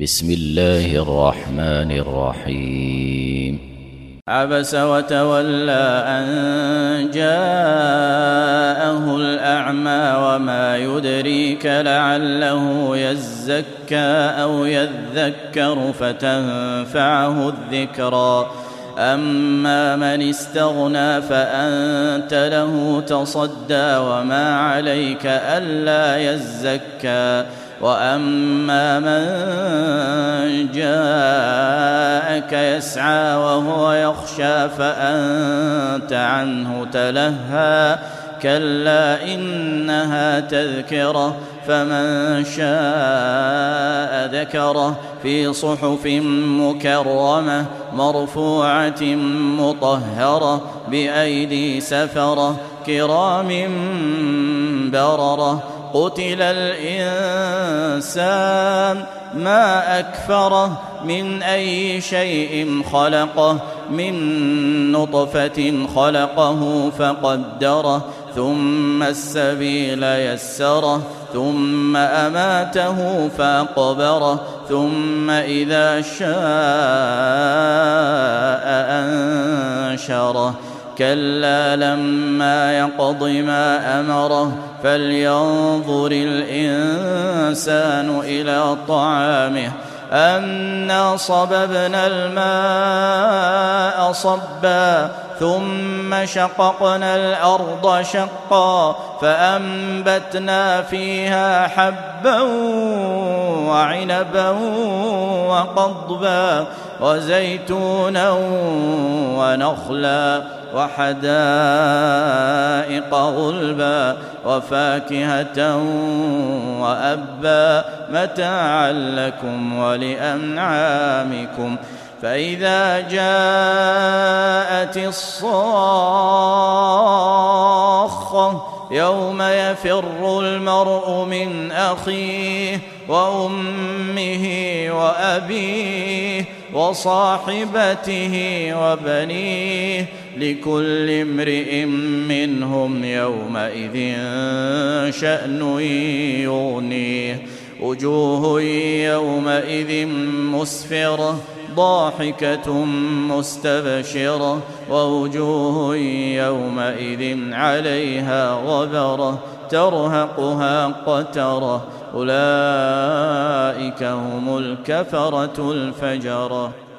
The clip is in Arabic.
بسم الله الرحمن الرحيم. عبس وتولى أن جاءه الأعمى وما يدريك لعله يزكى أو يذكر فتنفعه الذكرى. أما من استغنى فأنت له تصدى وما عليك ألا يزكى. وأما من جاءك يسعى وهو يخشى فأنت عنه تلهى. كلا إنها تذكرة فمن شاء ذكره في صحف مكرمة مرفوعة مطهرة بأيدي سفرة كرام بررة. قتل الإنسان ما أكفره من أي شيء خلقه من نطفة خلقه فقدره ثم السبيل يسره ثم أماته فأقبره ثم إذا شاء أنشره. كلا لما يقض ما أمره فلينظر الإنسان إلى طعامه أنا صببنا الماء صبا ثم شققنا الأرض شقا فأنبتنا فيها حبا وعنبا وقضبا وزيتونا ونخلا وحدائق غلبا وفاكهة وأبا متاعا لكم ولأنعامكم. فإذا جاءت الصاخة يوم يفر المرء من أخيه وأمه وأبيه وصاحبته وبنيه لكل امرئ منهم يومئذ شأن يغنيه. وجوه يومئذ مسفرة ضاحكة مستبشرة ووجوه يومئذ عليها غبرة ترهقها قترة. أولئك هم الكفرة الفجرة.